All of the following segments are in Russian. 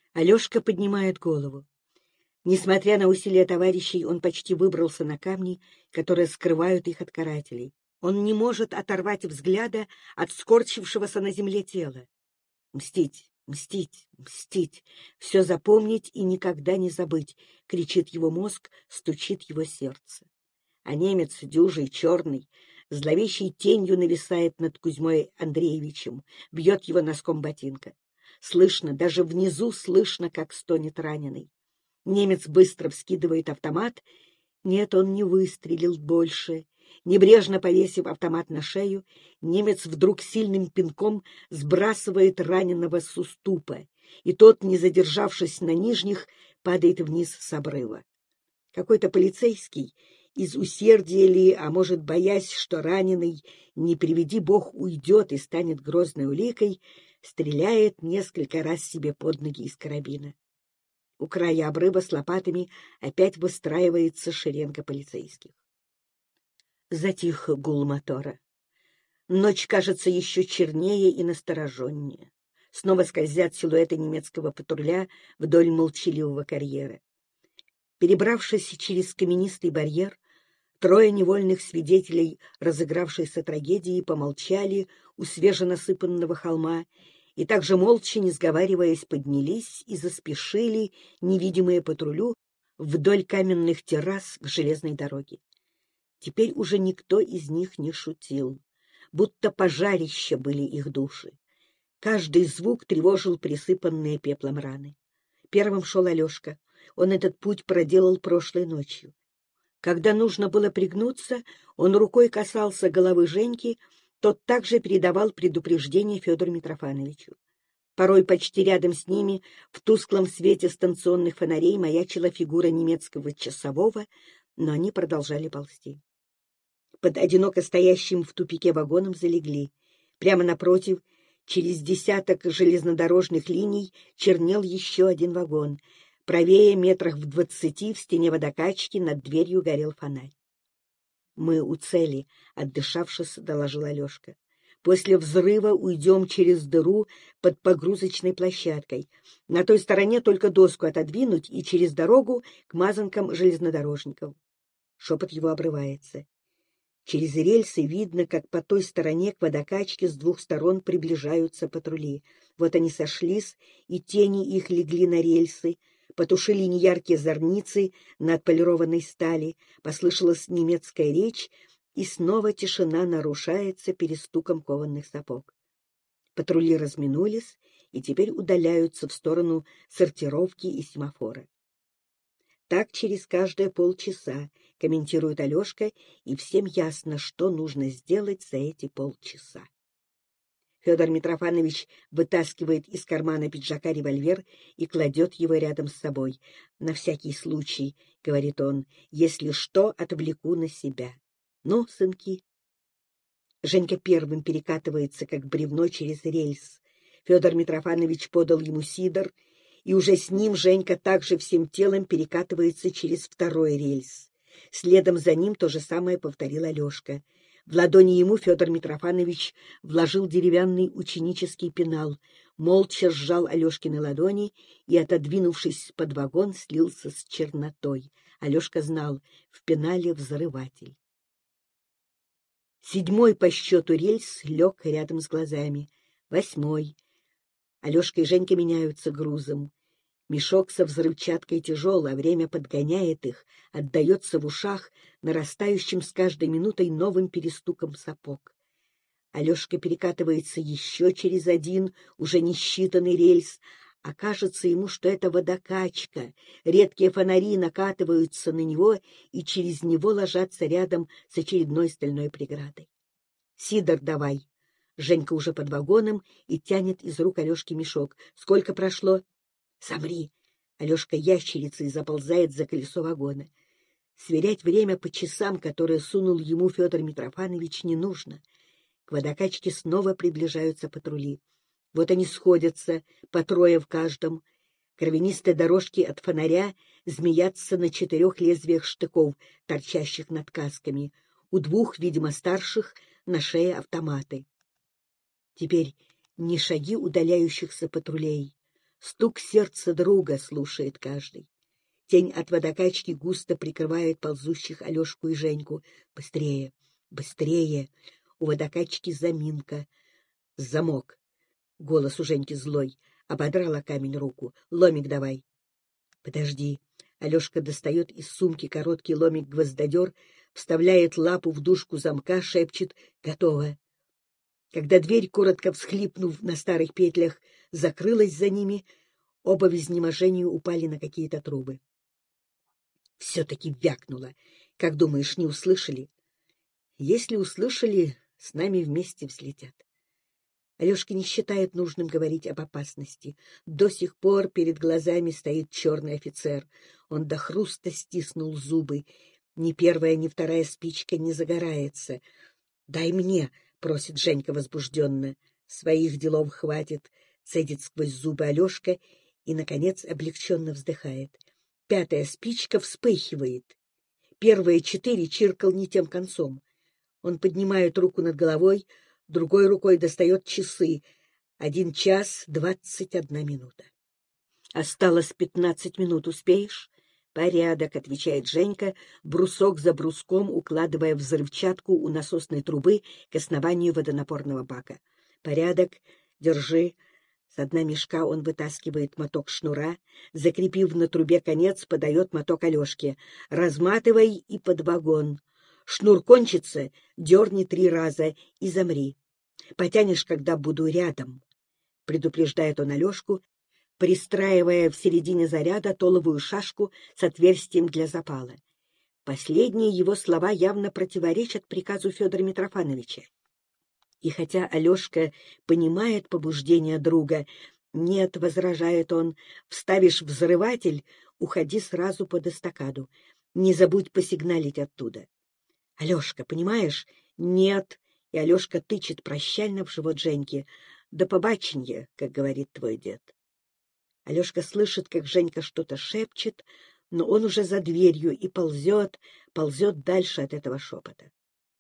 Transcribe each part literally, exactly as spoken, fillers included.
Алешка поднимает голову. Несмотря на усилия товарищей, он почти выбрался на камни, которые скрывают их от карателей. Он не может оторвать взгляда от скорчившегося на земле тела. «Мстить, мстить, мстить! Все запомнить и никогда не забыть!» — кричит его мозг, стучит его сердце. А немец, дюжий, черный, зловещей тенью нависает над Кузьмой Андреевичем, бьет его носком ботинка. Слышно, даже внизу слышно, как стонет раненый. Немец быстро вскидывает автомат. Нет, он не выстрелил больше. Небрежно повесив автомат на шею, немец вдруг сильным пинком сбрасывает раненого с уступа, и тот, не задержавшись на нижних, падает вниз с обрыва. Какой-то полицейский, из усердия ли, а может, боясь, что раненый, не приведи бог, уйдет и станет грозной уликой, стреляет несколько раз себе под ноги из карабина. У края обрыва с лопатами опять выстраивается шеренга полицейских. Затих гул мотора. Ночь кажется еще чернее и настороженнее. Снова скользят силуэты немецкого патруля вдоль молчаливого карьера. Перебравшись через каменистый барьер, трое невольных свидетелей разыгравшейся трагедии помолчали у свеженасыпанного холма и также молча, не сговариваясь, поднялись и заспешили, невидимые патрулю, вдоль каменных террас к железной дороге. Теперь уже никто из них не шутил, будто пожарища были их души. Каждый звук тревожил присыпанные пеплом раны. Первым шел Алешка. Он этот путь проделал прошлой ночью. Когда нужно было пригнуться, он рукой касался головы Женьки, тот также передавал предупреждение Федору Митрофановичу. Порой почти рядом с ними, в тусклом свете станционных фонарей, маячила фигура немецкого часового, но они продолжали ползти. Под одиноко стоящим в тупике вагоном залегли. Прямо напротив, через десяток железнодорожных линий, чернел еще один вагон. Правее, метрах в двадцати, в стене водокачки, над дверью горел фонарь. «Мы у цели», — отдышавшись, доложил Алешка. «После взрыва уйдем через дыру под погрузочной площадкой. На той стороне только доску отодвинуть и через дорогу к мазанкам железнодорожников». Шепот его обрывается. Через рельсы видно, как по той стороне к водокачке с двух сторон приближаются патрули. Вот они сошлись, и тени их легли на рельсы, потушили неяркие зорницы на отполированной стали, послышалась немецкая речь, и снова тишина нарушается перестуком кованых сапог. Патрули разминулись и теперь удаляются в сторону сортировки и семафора. Так через каждые полчаса, комментирует Алешка, и всем ясно, что нужно сделать за эти полчаса. Федор Митрофанович вытаскивает из кармана пиджака револьвер и кладет его рядом с собой. «На всякий случай», — говорит он, — «если что, отвлеку на себя. Ну, сынки». Женька первым перекатывается, как бревно, через рельс. Федор Митрофанович подал ему сидор, и уже с ним Женька также всем телом перекатывается через второй рельс. Следом за ним то же самое повторил Алешка. В ладони ему Федор Митрофанович вложил деревянный ученический пенал, молча сжал Алешкины ладони и, отодвинувшись под вагон, слился с чернотой. Алешка знал, в пенале взрыватель. Седьмой по счету рельс лег рядом с глазами. Восьмой. Алешка и Женька меняются грузом. Мешок со взрывчаткой тяжел, а время подгоняет их, отдается в ушах нарастающим с каждой минутой новым перестуком сапог. Алешка перекатывается еще через один, уже не считанный рельс, а кажется ему, что это водокачка. Редкие фонари накатываются на него и через него ложатся рядом с очередной стальной преградой. «Сидор давай!» Женька уже под вагоном и тянет из рук Алешки мешок. «Сколько прошло?» «Замри!» Алешка ящерицей заползает за колесо вагона. Сверять время по часам, которые сунул ему Федор Митрофанович, не нужно. К водокачке снова приближаются патрули. Вот они сходятся, по трое в каждом. Кровянистые дорожки от фонаря змеятся на четырех лезвиях штыков, торчащих над касками. У двух, видимо, старших, на шее автоматы. Теперь не шаги удаляющихся патрулей, Стук сердца друга слушает каждый. Тень от водокачки густо прикрывает ползущих Алешку и Женьку. Быстрее, быстрее. У водокачки заминка. Замок. Голос у Женьки злой. Ободрала камень руку. Ломик давай. Подожди. Алешка достает из сумки короткий ломик-гвоздодер, вставляет лапу в дужку замка, шепчет «Готово». Когда дверь, коротко всхлипнув на старых петлях, закрылась за ними, оба в изнеможении упали на какие-то трубы. Все-таки вякнуло. Как думаешь, не услышали? Если услышали, с нами вместе взлетят. Алешка не считает нужным говорить об опасности. До сих пор перед глазами стоит черный офицер. Он до хруста стиснул зубы. Ни первая, ни вторая спичка не загорается. — Дай мне, — просит Женька возбужденно. Своих делов хватит, — цедит сквозь зубы Алешка и, наконец, облегченно вздыхает. Пятая спичка вспыхивает. Первые четыре чиркал не тем концом. Он поднимает руку над головой, другой рукой достает часы. Один час двадцать одна минута. Осталось пятнадцать минут. Успеешь? Порядок, отвечает Женька, брусок за бруском укладывая взрывчатку у насосной трубы к основанию водонапорного бака. Порядок. Держи. С дна мешка он вытаскивает моток шнура, закрепив на трубе конец, подает моток Алешке. Разматывай и под вагон. Шнур кончится, дерни три раза и замри. Потянешь, когда буду рядом, — предупреждает он Алешку, пристраивая в середине заряда толовую шашку с отверстием для запала. Последние его слова явно противоречат приказу Федора Митрофановича. И хотя Алешка понимает побуждение друга, «Нет», — возражает он, — «вставишь взрыватель, уходи сразу под эстакаду. Не забудь посигналить оттуда». «Алешка, понимаешь?» «Нет». И Алешка тычет прощально в живот Женьки. «До побаченья», как говорит твой дед. Алешка слышит, как Женька что-то шепчет, но он уже за дверью и ползет, ползет дальше от этого шепота.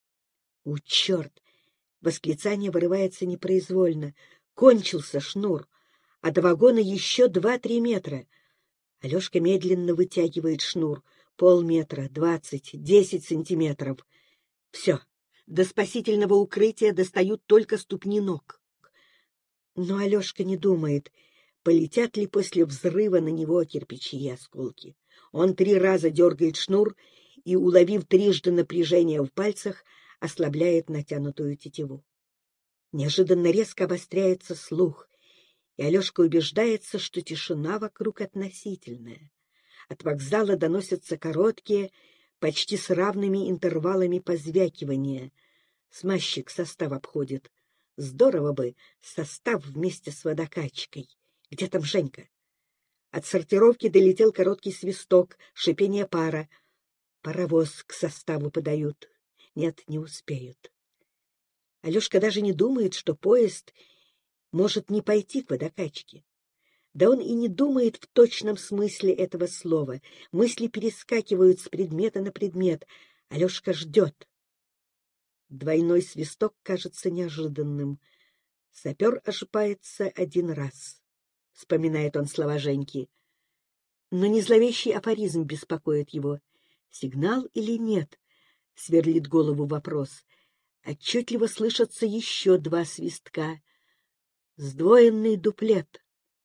«У, черт!» Восклицание вырывается непроизвольно. Кончился шнур, а до вагона еще два-три метра. Алешка медленно вытягивает шнур. Полметра, двадцать, десять сантиметров. Все, до спасительного укрытия достают только ступни ног. Но Алешка не думает, полетят ли после взрыва на него кирпичи и осколки. Он три раза дергает шнур и, уловив трижды напряжение в пальцах, ослабляет натянутую тетиву. Неожиданно резко обостряется слух, и Алешка убеждается, что тишина вокруг относительная. От вокзала доносятся короткие, почти с равными интервалами позвякивания. Смазчик состав обходит. Здорово бы состав вместе с водокачкой. Где там Женька? От сортировки долетел короткий свисток, шипение пара. Паровоз к составу подают. Нет, не успеют. Алешка даже не думает, что поезд может не пойти к водокачке. Да он и не думает в точном смысле этого слова. Мысли перескакивают с предмета на предмет. Алешка ждет. Двойной свисток кажется неожиданным. Сапер ошибается один раз, — вспоминает он слова Женьки. Но не зловещий афоризм беспокоит его. Сигнал или нет? — сверлит голову вопрос. Отчетливо слышатся еще два свистка. Сдвоенный дуплет.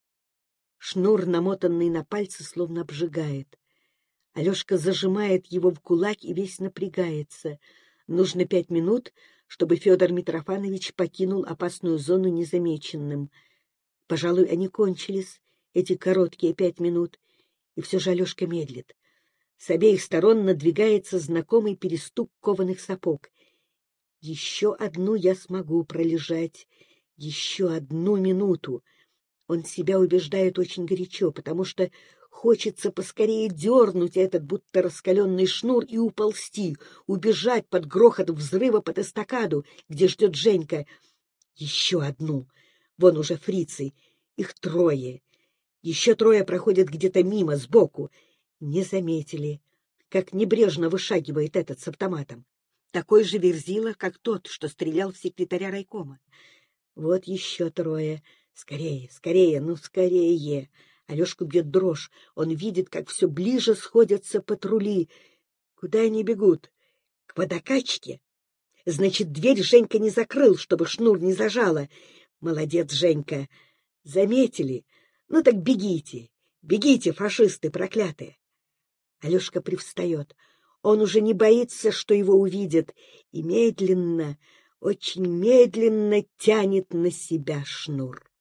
Шнур, намотанный на пальцы, словно обжигает. Алешка зажимает его в кулак и весь напрягается. Нужно пять минут, чтобы Федор Митрофанович покинул опасную зону незамеченным. Пожалуй, они кончились, эти короткие пять минут, и все же Алешка медлит. С обеих сторон надвигается знакомый перестук кованых сапог. Еще одну я смогу пролежать, еще одну минуту. Он себя убеждает очень горячо, потому что хочется поскорее дернуть этот будто раскаленный шнур и уползти, убежать под грохот взрыва под эстакаду, где ждет Женька. Еще одну. Вон уже фрицы. Их трое. Еще трое проходят где-то мимо, сбоку. Не заметили, как небрежно вышагивает этот с автоматом. Такой же верзила, как тот, что стрелял в секретаря райкома. Вот еще трое. Скорее, скорее, ну скорее! Алешку бьет дрожь. Он видит, как все ближе сходятся патрули. Куда они бегут? К водокачке? Значит, дверь Женька не закрыл, чтобы шнур не зажала. Молодец, Женька. Заметили? Ну так бегите, бегите, фашисты проклятые. Алешка привстает. Он уже не боится, что его увидят, и медленно, очень медленно тянет на себя шнур.